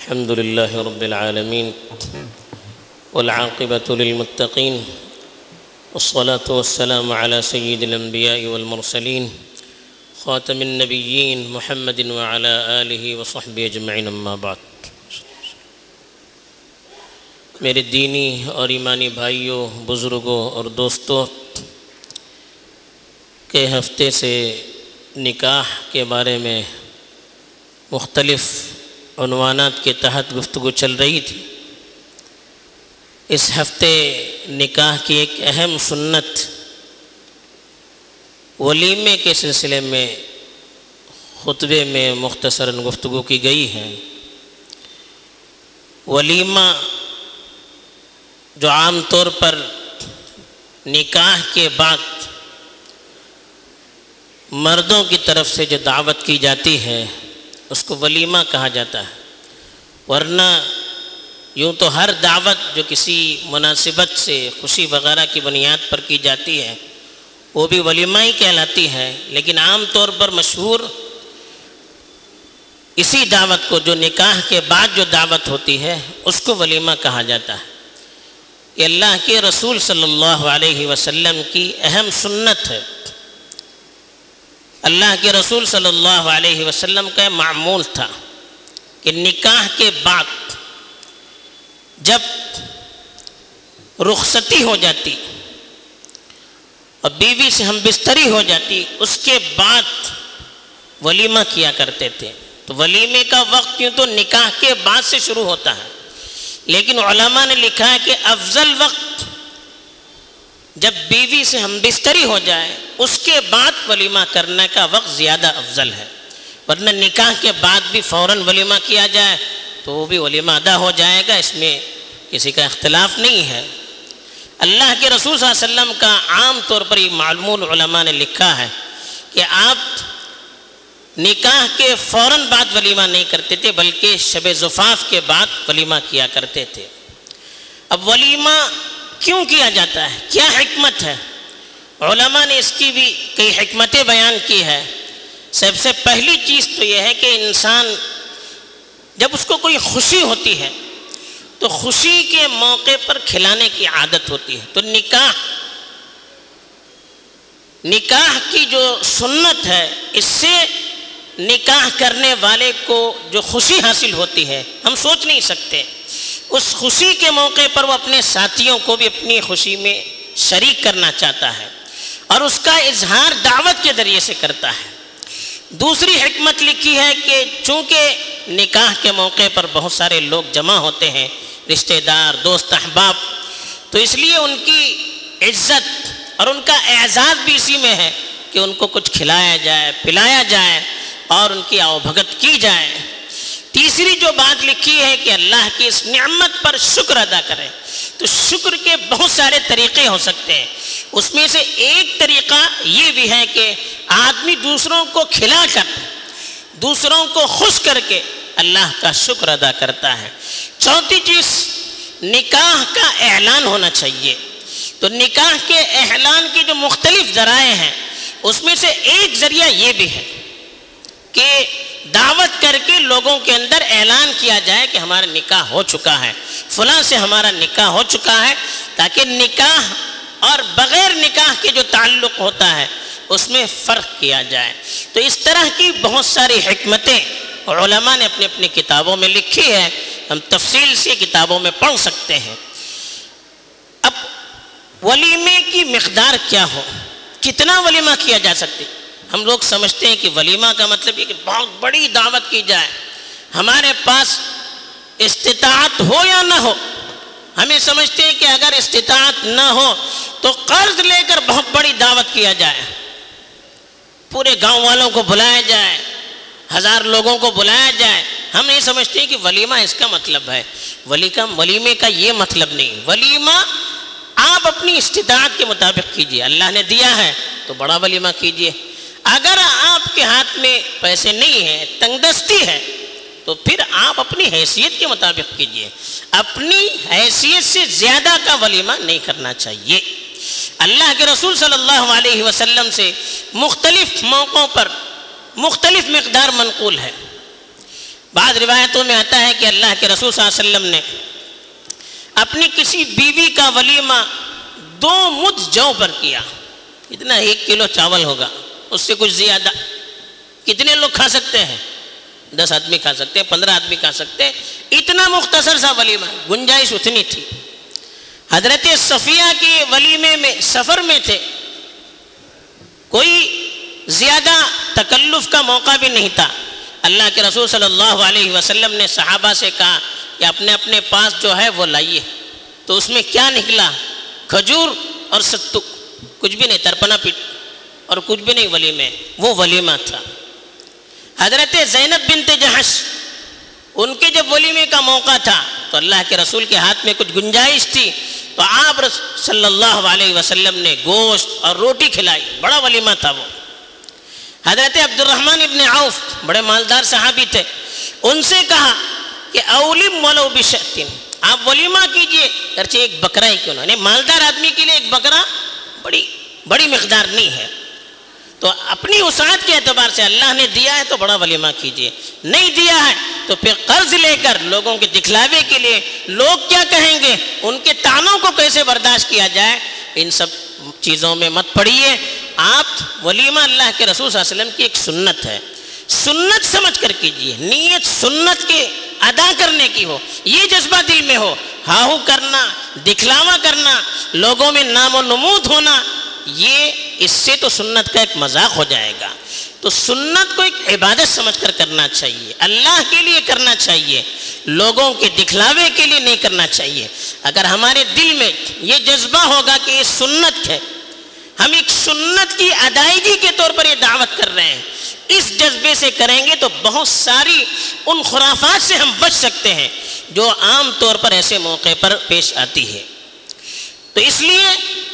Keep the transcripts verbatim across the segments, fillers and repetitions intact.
الحمد لله رب العالمين والعاقبة للمتقين والصلاة والسلام على سيد الأنبياء والمرسلين خاتم النبيين محمد وعلى آله وصحبه أجمعين أما بعد. میرے دینی اور ایمانی بھائیوں، بزرگوں اور دوستوں، کے ہفتے سے نکاح کے بارے میں مختلف عنوانات کے تحت گفتگو چل رہی تھی. اس ہفتے نکاح کی ایک اہم سنت ولیمے کے سلسلے میں خطبے میں مختصراً گفتگو کی گئی ہے. ولیمہ جو عام طور پر نکاح کے بعد مردوں کی طرف سے جو دعوت کی جاتی ہے اس کو ولیمہ کہا جاتا ہے. ورنہ یوں تو ہر دعوت جو کسی مناسبت سے خوشی وغیرہ کی بنیاد پر کی جاتی ہے وہ بھی ولیمہ ہی کہلاتی ہے، لیکن عام طور پر مشہور اسی دعوت کو جو نکاح کے بعد جو دعوت ہوتی ہے اس کو ولیمہ کہا جاتا ہے. یہ اللہ کے رسول صلی اللہ علیہ وسلم کی اہم سنت ہے. اللہ کے رسول صلی اللہ علیہ وسلم کا معمول تھا کہ نکاح کے بعد جب رخصتی ہو جاتی اور بیوی سے ہم بستری ہو جاتی اس کے بعد ولیمہ کیا کرتے تھے. تو ولیمے کا وقت کیوں تو نکاح کے بعد سے شروع ہوتا ہے، لیکن علماء نے لکھا ہے کہ افضل وقت جب بیوی سے ہم بستری ہو جائے اس کے بعد ولیمہ کرنے کا وقت زیادہ افضل ہے. ورنہ نکاح کے بعد بھی فوراً ولیمہ کیا جائے تو وہ بھی ولیمہ ادا ہو جائے گا، اس میں کسی کا اختلاف نہیں ہے. اللہ کے رسول صلی اللہ علیہ وسلم کا عام طور پر یہ معلوم علماء نے لکھا ہے کہ آپ نکاح کے فوراً بعد ولیمہ نہیں کرتے تھے بلکہ شب زفاف کے بعد ولیمہ کیا کرتے تھے. اب ولیمہ کیوں کیا جاتا ہے، کیا حکمت ہے؟ علماء نے اس کی بھی کئی حکمتیں بیان کی ہے. سب سے پہلی چیز تو یہ ہے کہ انسان جب اس کو کوئی خوشی ہوتی ہے تو خوشی کے موقع پر کھلانے کی عادت ہوتی ہے. تو نکاح نکاح کی جو سنت ہے اس سے نکاح کرنے والے کو جو خوشی حاصل ہوتی ہے ہم سوچ نہیں سکتے. اس خوشی کے موقع پر وہ اپنے ساتھیوں کو بھی اپنی خوشی میں شریک کرنا چاہتا ہے اور اس کا اظہار دعوت کے ذریعے سے کرتا ہے. دوسری حکمت لکھی ہے کہ چونکہ نکاح کے موقع پر بہت سارے لوگ جمع ہوتے ہیں، رشتہ دار، دوست، احباب، تو اس لیے ان کی عزت اور ان کا اعزاز بھی اسی میں ہے کہ ان کو کچھ کھلایا جائے، پلایا جائے اور ان کی آؤ بھگت کی جائے. تیسری جو بات لکھی ہے کہ اللہ کی اس نعمت پر شکر ادا کریں. تو شکر کے بہت سارے طریقے ہو سکتے ہیں، اس میں سے ایک طریقہ یہ بھی ہے کہ آدمی دوسروں کو کھلا کر، دوسروں کو خوش کر کے اللہ کا شکر ادا کرتا ہے. چوتھی چیز نکاح کا اعلان ہونا چاہیے. تو نکاح کے اعلان کے جو مختلف ذرائع ہیں اس میں سے ایک ذریعہ یہ بھی ہے کہ دعوت کر کے لوگوں کے اندر اعلان کیا جائے کہ ہمارا نکاح ہو چکا ہے، فلاں سے ہمارا نکاح ہو چکا ہے، تاکہ نکاح اور بغیر نکاح کے جو تعلق ہوتا ہے اس میں فرق کیا جائے. تو اس طرح کی بہت ساری حکمتیں علماء نے اپنی اپنی کتابوں میں لکھی ہے، ہم تفصیل سے کتابوں میں پڑھ سکتے ہیں. اب ولیمے کی مقدار کیا ہو، کتنا ولیمہ کیا جا سکتے؟ ہم لوگ سمجھتے ہیں کہ ولیمہ کا مطلب یہ کہ بہت بڑی دعوت کی جائے. ہمارے پاس استطاعت ہو یا نہ ہو، ہمیں سمجھتے ہیں کہ اگر استطاعت نہ ہو تو قرض لے کر بہت بڑی دعوت کیا جائے، پورے گاؤں والوں کو بلایا جائے، ہزار لوگوں کو بلایا جائے. ہم نہیں سمجھتے ہیں کہ ولیمہ اس کا مطلب ہے. ولیمے کا یہ مطلب نہیں. ولیمہ آپ اپنی استطاعت کے مطابق کیجئے. اللہ نے دیا ہے تو بڑا ولیمہ کیجئے. اگر آپ کے ہاتھ میں پیسے نہیں ہیں، تنگ دستی ہے، تو پھر آپ اپنی حیثیت کے مطابق کیجئے. اپنی حیثیت سے زیادہ کا ولیمہ نہیں کرنا چاہیے. اللہ کے رسول صلی اللہ علیہ وسلم سے مختلف موقعوں پر مختلف مقدار منقول ہے. بعض روایتوں میں آتا ہے کہ اللہ کے رسول صلی اللہ علیہ وسلم نے اپنی کسی بیوی کا ولیمہ دو مد جو پر کیا. کتنا؟ ایک کلو چاول ہوگا، اس سے کچھ زیادہ. کتنے لوگ کھا سکتے ہیں؟ دس آدمی کھا سکتے ہیں، پندرہ آدمی کھا سکتے ہیں. اتنا مختصر سا ولیمہ، گنجائش اتنی تھی. حضرت صفیہ کے ولیمے میں سفر میں تھے، کوئی زیادہ تکلف کا موقع بھی نہیں تھا. اللہ کے رسول صلی اللہ علیہ وسلم نے صحابہ سے کہا کہ اپنے اپنے پاس جو ہے وہ لائیے. تو اس میں کیا نکلا؟ کھجور اور ستو، کچھ بھی نہیں، ترپنا پیٹ اور کچھ بھی نہیں ولیمے. وہ ولیمہ تھا. حضرت زینب بنت جہش، ان کے جب ولیمے کا موقع تھا تو اللہ کے رسول کے ہاتھ میں کچھ گنجائش تھی تو آپ صلی اللہ علیہ وسلم نے گوشت اور روٹی کھلائی. بڑا ولیمہ تھا وہ. حضرت عبد الرحمن ابن عوف بڑے مالدار صحابی تھے، ان سے کہا کہ اولم ولو بشأتن، آپ ولیمہ کیجئے اگرچہ ایک بکرا ہی کیوں نہ. یعنی مالدار آدمی کے لیے ایک بکرا بڑی بڑی مقدار نہیں ہے. تو اپنی وسعت کے اعتبار سے اللہ نے دیا ہے تو بڑا ولیمہ کیجئے، نہیں دیا ہے تو پھر قرض لے کر لوگوں کے دکھلاوے کے لیے لوگ کیا کہیں گے، ان کے طعنوں کو کیسے برداشت کیا جائے، ان سب چیزوں میں مت پڑیے. آپ ولیمہ اللہ کے رسول صلی اللہ علیہ وسلم کی ایک سنت ہے، سنت سمجھ کر کیجئے. نیت سنت کے ادا کرنے کی ہو، یہ جذبہ دل میں ہو. ہاہو کرنا، دکھلاوا کرنا، لوگوں میں نام و نمود ہونا، یہ اس سے تو سنت کا ایک مذاق ہو جائے گا. تو سنت کو ایک عبادت سمجھ کر کرنا چاہیے، اللہ کے لیے کرنا چاہیے، لوگوں کے دکھلاوے کے لیے نہیں کرنا چاہیے. اگر ہمارے دل میں یہ جذبہ ہوگا کہ یہ سنت ہے، ہم ایک سنت کی ادائیگی کے طور پر یہ دعوت کر رہے ہیں، اس جذبے سے کریں گے تو بہت ساری ان خرافات سے ہم بچ سکتے ہیں جو عام طور پر ایسے موقع پر پیش آتی ہے. تو اس لیے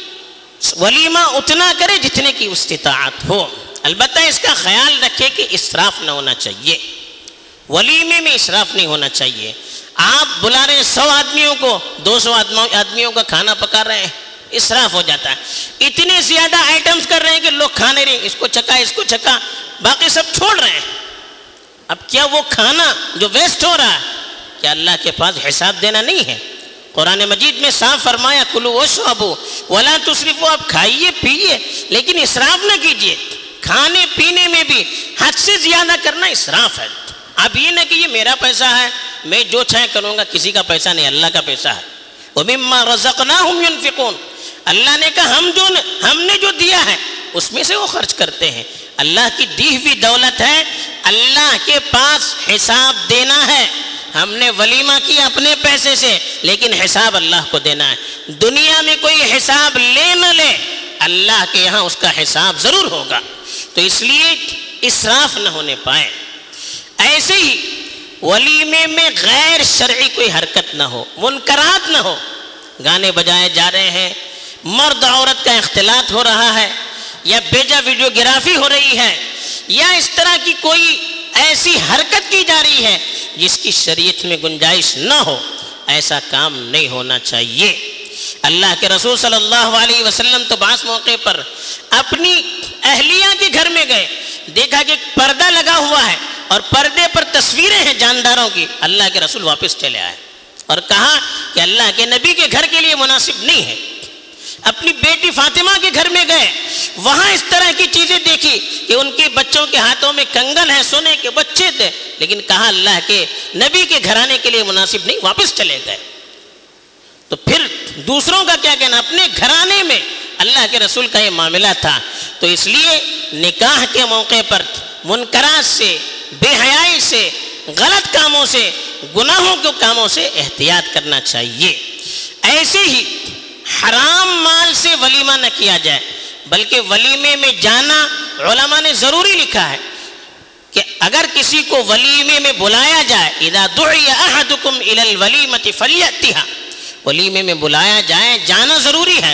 ولیمہ اتنا کرے جتنے کی استطاعت ہو. البتہ اس کا خیال رکھے کہ اسراف نہ ہونا چاہیے، ولیمے میں اسراف نہیں ہونا چاہیے. آپ بلا رہے ہیں سو آدمیوں کو، دو سو آدمیوں کا کھانا پکا رہے ہیں، اسراف ہو جاتا ہے. اتنے زیادہ آئٹمز کر رہے ہیں کہ لوگ کھانے رہے، اس کو چکا اس کو چکا، باقی سب چھوڑ رہے ہیں. اب کیا وہ کھانا جو ویسٹ ہو رہا ہے کیا اللہ کے پاس حساب دینا نہیں ہے؟ قرآن مجید میں صاف فرمایا کلوا واشربوا ولا تسرفوا، آپ کھائیے پیئیے لیکن اسراف نہ کیجیے. کھانے پینے میں بھی حد سے زیادہ کرنا اسراف ہے. اب یہ نہ کہ یہ میرا پیسہ ہے میں جو چاہے کروں گا، کسی کا پیسہ نہیں، اللہ کا پیسہ ہے. وَمِمَّا رَزَقْنَاهُمْ يُنْفِقُونَ، اللہ نے کہا ہم جو ہم نے جو دیا ہے اس میں سے وہ خرچ کرتے ہیں. اللہ کی دی ہوئی دولت ہے، اللہ کے پاس حساب دینا ہے. ہم نے ولیمہ کیا اپنے پیسے سے لیکن حساب اللہ کو دینا ہے. دنیا میں کوئی حساب لے نہ لے، اللہ کے یہاں اس کا حساب ضرور ہوگا. تو اس لیے اسراف نہ ہونے پائے. ایسے ہی ولیمے میں غیر شرعی کوئی حرکت نہ ہو، منکرات نہ ہو. گانے بجائے جا رہے ہیں، مرد عورت کا اختلاط ہو رہا ہے، یا بیجا ویڈیوگرافی ہو رہی ہے، یا اس طرح کی کوئی ایسی حرکت کی جا رہی ہے جس کی شریعت میں گنجائش نہ ہو. ایسا کام نہیں ہونا چاہیے. اللہ کے رسول صلی اللہ علیہ وسلم تو بعض موقع پر اپنی اہلیہ کے گھر میں گئے، دیکھا کہ پردہ لگا ہوا ہے اور پردے پر تصویریں ہیں جانداروں کی. اللہ کے رسول واپس چلے آئے اور کہا کہ اللہ کے نبی کے گھر کے لیے مناسب نہیں ہے. اپنی بیٹی فاطمہ کے گھر میں گئے، وہاں اس طرح کی چیزیں دیکھی کہ ان کے بچوں کے ہاتھوں میں کنگن ہیں، سونے کے بچے تھے، لیکن کہا اللہ کے نبی کے گھرانے کے لیے مناسب نہیں، واپس چلے گئے. تو پھر دوسروں کا کیا کہنا، اپنے گھرانے میں اللہ کے رسول کا یہ معاملہ تھا. تو اس لیے نکاح کے موقع پر منکرات سے، بے حیائی سے، غلط کاموں سے، گناہوں کے کاموں سے احتیاط کرنا چاہیے. ایسے ہی حرام مال سے ولیمہ نہ کیا جائے، بلکہ ولیمے میں جانا علماء نے ضروری لکھا ہے کہ اگر کسی کو ولیمے میں بلایا جائے، اذا دعی احدکم الی الولیمۃ فلیأتها، ولیمے میں بلایا جائے، جانا ضروری ہے،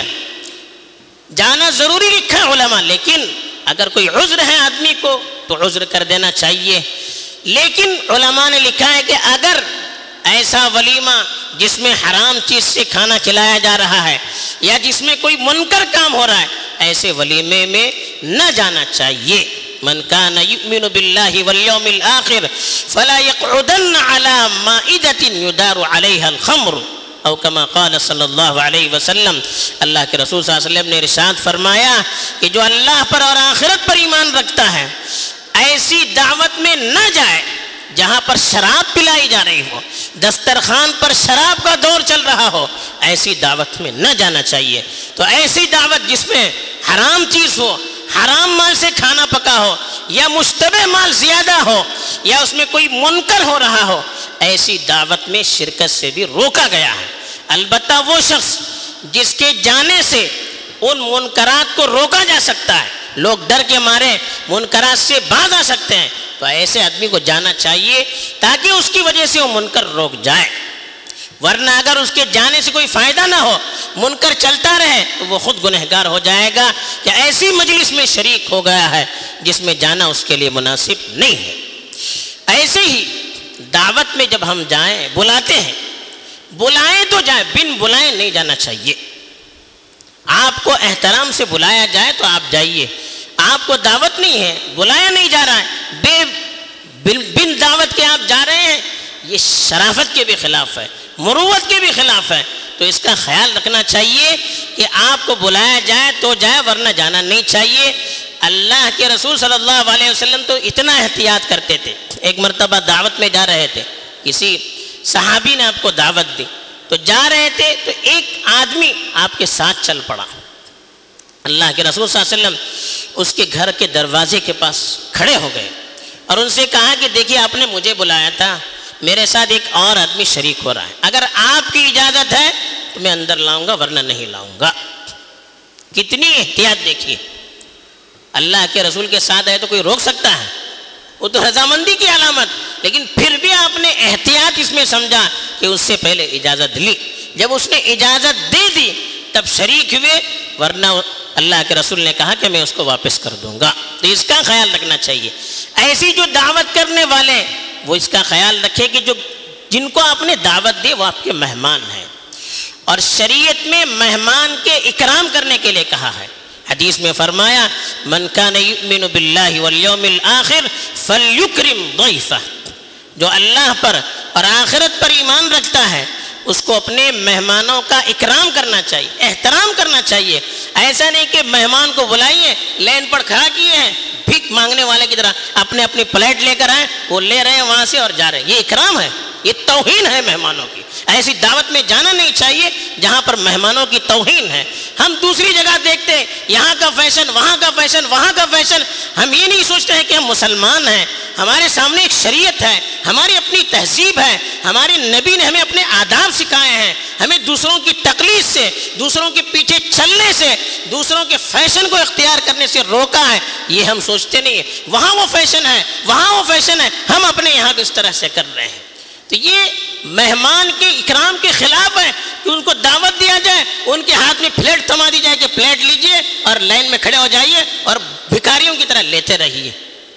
جانا ضروری لکھا ہے علماء. لیکن اگر کوئی عذر ہے آدمی کو تو عذر کر دینا چاہیے. لیکن علماء نے لکھا ہے کہ اگر ایسا ولیمہ جس میں حرام چیز سے کھانا کھلایا جا رہا ہے یا جس میں کوئی منکر کام ہو رہا ہے، ایسے ولیمے میں نہ جانا چاہیے. من کان یؤمن باللہ والیوم الآخر فلا یقعدن علی مائدۃ یدار علیہا الخمر او کما قال صلی اللہ علیہ وسلم۔ اللہ کے رسول صلی اللہ علیہ وسلم نے ارشاد فرمایا کہ جو اللہ پر اور آخرت پر ایمان رکھتا ہے ایسی دعوت میں نہ جائے جہاں پر شراب پلائی جا رہی ہو، دسترخوان پر شراب کا دور چل رہا ہو، ایسی دعوت میں نہ جانا چاہیے۔ تو ایسی دعوت جس میں حرام چیز ہو، حرام مال سے کھانا پکا ہو، یا مشتبہ مال زیادہ ہو، یا اس میں کوئی منکر ہو رہا ہو، ایسی دعوت میں شرکت سے بھی روکا گیا ہے۔ البتہ وہ شخص جس کے جانے سے ان منکرات کو روکا جا سکتا ہے، لوگ ڈر کے مارے منکرات سے باز آ سکتے ہیں، تو ایسے آدمی کو جانا چاہیے تاکہ اس کی وجہ سے وہ منکر روک جائے۔ ورنہ اگر اس کے جانے سے کوئی فائدہ نہ ہو، منکر چلتا رہے، تو وہ خود گنہگار ہو جائے گا کہ ایسی مجلس میں شریک ہو گیا ہے جس میں جانا اس کے لیے مناسب نہیں ہے۔ ایسے ہی دعوت میں جب ہم جائیں، بلاتے ہیں، بلائیں تو جائیں، بن بلائیں نہیں جانا چاہیے۔ آپ کو احترام سے بلایا جائے تو آپ جائیے، آپ کو دعوت نہیں ہے، بلایا نہیں جا رہا ہے، بے بن دعوت کے آپ جا رہے ہیں، یہ شرافت کے بھی خلاف ہے، مروت کے بھی خلاف ہے۔ تو اس کا خیال رکھنا چاہیے کہ آپ کو بلایا جائے تو جائے، ورنہ جانا نہیں چاہیے۔ اللہ کے رسول صلی اللہ علیہ وسلم تو اتنا احتیاط کرتے تھے۔ ایک مرتبہ دعوت میں جا رہے تھے، کسی صحابی نے آپ کو دعوت دی، تو جا رہے تھے تو ایک آدمی آپ کے ساتھ چل پڑا۔ اللہ کے رسول صلی اللہ علیہ وسلم اس کے گھر کے دروازے کے پاس کھڑے ہو گئے اور ان سے کہا کہ دیکھیے آپ نے مجھے بلایا تھا، میرے ساتھ ایک اور آدمی شریک ہو رہا ہے، اگر آپ کی اجازت ہے تو میں اندر لاؤں گا ورنہ نہیں لاؤں گا۔ کتنی احتیاط دیکھیے، اللہ کے رسول کے ساتھ ہے تو کوئی روک سکتا ہے؟ وہ تو رضامندی کی علامت، لیکن پھر بھی آپ نے احتیاط اس میں سمجھا کہ اس سے پہلے اجازت لی۔ جب اس نے اجازت دے دی تب شریک ہوئے، ورنہ اللہ کے رسول نے کہا کہ میں اس کو واپس کر دوں گا۔ تو اس کا خیال رکھنا چاہیے۔ ایسی جو دعوت کرنے والے وہ اس کا خیال رکھے کہ جو جن کو آپ نے دعوت دی وہ آپ کے مہمان ہیں، اور شریعت میں مہمان کے اکرام کرنے کے لیے کہا ہے۔ حدیث میں فرمایا من کان یؤمن باللہ والیوم الآخر فلیکرم ضیفہ، جو اللہ پر اور آخرت پر ایمان رکھتا ہے اس کو اپنے مہمانوں کا اکرام کرنا چاہیے، احترام کرنا چاہیے۔ ایسا نہیں کہ مہمان کو بلائیے، لین پر کھڑا کیے ہیں، بھیک مانگنے والے کی طرح اپنے اپنی پلیٹ لے کر آئے، وہ لے رہے ہیں وہاں سے اور جا رہے ہیں، یہ اکرام ہے، یہ توہین ہے مہمانوں کی۔ ایسی دعوت میں جانا نہیں چاہیے جہاں پر مہمانوں کی توہین ہے۔ ہم دوسری جگہ دیکھتے ہیں یہاں کا فیشن، وہاں کا فیشن، وہاں کا فیشن، ہم یہ نہیں سوچتے ہیں کہ ہم مسلمان ہیں، ہمارے سامنے ایک شریعت ہے، ہماری اپنی تہذیب ہے، ہمارے نبی نے ہمیں اپنے آداب سکھائے ہیں، ہمیں دوسروں کی تقلید سے، دوسروں کے پیچھے چلنے سے، دوسروں کے فیشن کو اختیار کرنے سے روکا ہے، یہ ہم سوچتے نہیں ہیں۔ وہاں وہ فیشن ہے، وہاں وہ فیشن ہے، ہم اپنے یہاں کو اس طرح سے کر رہے ہیں۔ تو یہ مہمان کے اکرام کے خلاف ہے کہ ان کو دعوت دیا جائے، ان کے ہاتھ میں پلیٹ تھما دی جائے کہ پلیٹ لیجئے اور لائن میں کھڑے ہو جائیے اور بھکاریوں کی طرح لیتے رہیے۔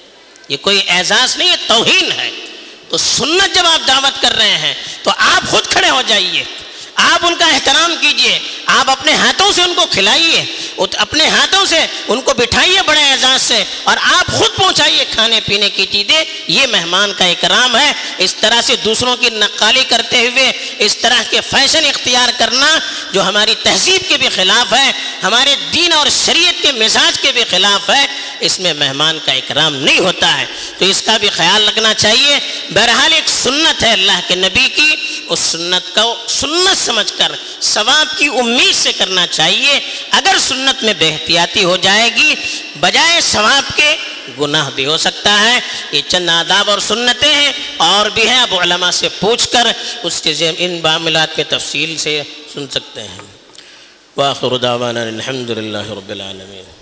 یہ کوئی اعزاز نہیں ہے، توہین ہے۔ تو سنت جب آپ دعوت کر رہے ہیں تو آپ خود کھڑے ہو جائیے، آپ ان کا احترام کیجئے، آپ اپنے ہاتھوں سے ان کو کھلائیے، اپنے ہاتھوں سے ان کو بٹھائیے بڑے اعزاز سے، اور آپ خود پہنچائیے کھانے پینے کی چیزیں۔ یہ مہمان کا اکرام ہے۔ اس طرح سے دوسروں کی نقالی کرتے ہوئے اس طرح کے فیشن اختیار کرنا جو ہماری تہذیب کے بھی خلاف ہے، ہمارے دین اور شریعت کے مزاج کے بھی خلاف ہے، اس میں مہمان کا اکرام نہیں ہوتا ہے۔ تو اس کا بھی خیال رکھنا چاہیے۔ بہرحال ایک سنت ہے اللہ کے نبی کی، اس سنت کو سنت سمجھ کر ثواب کی امید سے کرنا چاہیے۔ اگر سنت میں بے احتیاطی ہو جائے گی بجائے ثواب کے گناہ بھی ہو سکتا ہے۔ یہ چند آداب اور سنتیں ہیں، اور بھی ہیں، اب علماء سے پوچھ کر اس کے ان معاملات میں تفصیل سے سن سکتے ہیں۔ وآخر دعوانا الحمد للہ رب العالمین۔